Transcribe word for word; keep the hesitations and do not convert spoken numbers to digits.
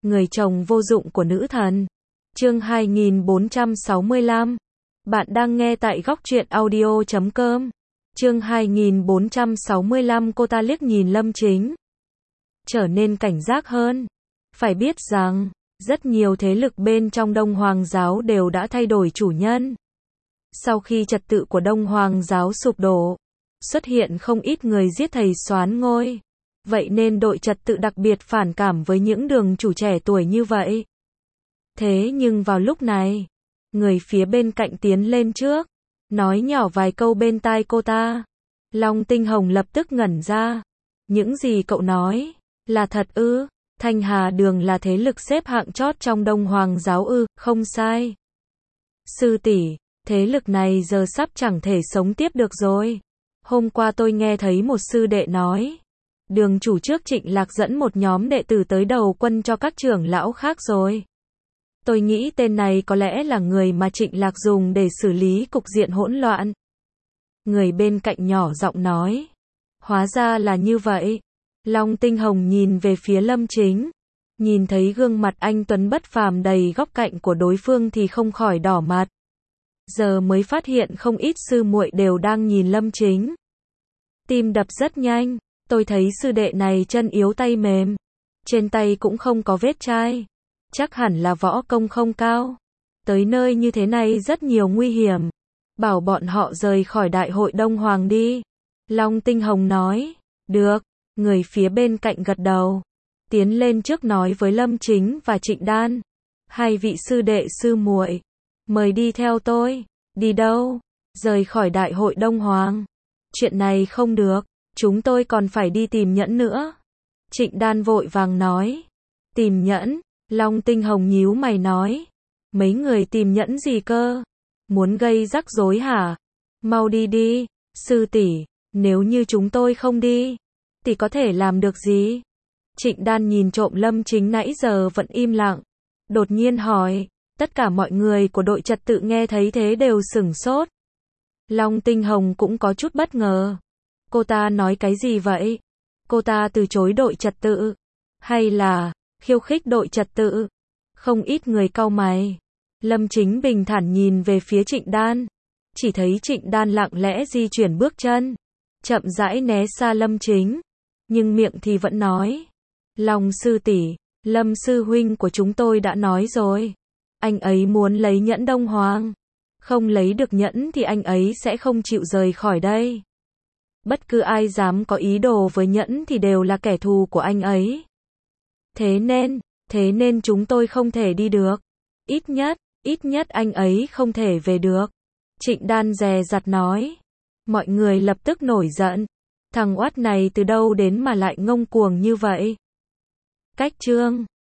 Người chồng vô dụng của nữ thần. Chương hai nghìn bốn trăm sáu mươi lăm. Bạn đang nghe tại góc truyện audio chấm com. Chương hai nghìn bốn trăm sáu mươi lăm. Cô ta liếc nhìn Lâm Chính, trở nên cảnh giác hơn. Phải biết rằng, rất nhiều thế lực bên trong Đông Hoàng giáo đều đã thay đổi chủ nhân. Sau khi trật tự của Đông Hoàng giáo sụp đổ, xuất hiện không ít người giết thầy soán ngôi. Vậy nên đội trật tự đặc biệt phản cảm với những đường chủ trẻ tuổi như vậy. Thế nhưng vào lúc này, người phía bên cạnh tiến lên trước, nói nhỏ vài câu bên tai cô ta. Long Tinh Hồng lập tức ngẩn ra. Những gì cậu nói, là thật ư? Thanh Hà Đường là thế lực xếp hạng chót trong Đông Hoàng giáo ư? Không sai. Sư tỷ, thế lực này giờ sắp chẳng thể sống tiếp được rồi. Hôm qua tôi nghe thấy một sư đệ nói, đường chủ trước Trịnh Lạc dẫn một nhóm đệ tử tới đầu quân cho các trưởng lão khác rồi. Tôi nghĩ tên này có lẽ là người mà Trịnh Lạc dùng để xử lý cục diện hỗn loạn. Người bên cạnh nhỏ giọng nói. Hóa ra là như vậy. Long Tinh Hồng nhìn về phía Lâm Chính, nhìn thấy gương mặt anh tuấn bất phàm đầy góc cạnh của đối phương thì không khỏi đỏ mặt. Giờ mới phát hiện không ít sư muội đều đang nhìn Lâm Chính. Tim đập rất nhanh, tôi thấy sư đệ này chân yếu tay mềm, trên tay cũng không có vết chai, chắc hẳn là võ công không cao. Tới nơi như thế này rất nhiều nguy hiểm, bảo bọn họ rời khỏi đại hội Đông Hoàng đi. Long Tinh Hồng nói. Được. Người phía bên cạnh gật đầu, tiến lên trước nói với Lâm Chính và Trịnh Đan. Hai vị sư đệ sư muội, mời đi theo tôi. Đi đâu? Rời khỏi đại hội Đông Hoàng. Chuyện này không được, chúng tôi còn phải đi tìm nhẫn nữa. Trịnh Đan vội vàng nói. Tìm nhẫn? Long Tinh Hồng nhíu mày nói. Mấy người tìm nhẫn gì cơ? Muốn gây rắc rối hả? Mau đi đi, sư tỷ, nếu như chúng tôi không đi, thì có thể làm được gì? Trịnh Đan nhìn trộm Lâm Chính nãy giờ vẫn im lặng, đột nhiên hỏi. Tất cả mọi người của đội trật tự nghe thấy thế đều sửng sốt. Long Tinh Hồng cũng có chút bất ngờ. Cô ta nói cái gì vậy? Cô ta từ chối đội trật tự? Hay là khiêu khích đội trật tự? Không ít người cau mày. Lâm Chính bình thản nhìn về phía Trịnh Đan. Chỉ thấy Trịnh Đan lặng lẽ di chuyển bước chân, chậm rãi né xa Lâm Chính. Nhưng miệng thì vẫn nói. Long sư tỷ, Lâm sư huynh của chúng tôi đã nói rồi. Anh ấy muốn lấy nhẫn Đông Hoàng. Không lấy được nhẫn thì anh ấy sẽ không chịu rời khỏi đây. Bất cứ ai dám có ý đồ với nhẫn thì đều là kẻ thù của anh ấy. Thế nên, thế nên chúng tôi không thể đi được. Ít nhất, ít nhất anh ấy không thể về được. Trịnh Đan dè dặt nói. Mọi người lập tức nổi giận. Thằng oát này từ đâu đến mà lại ngông cuồng như vậy? Cách chương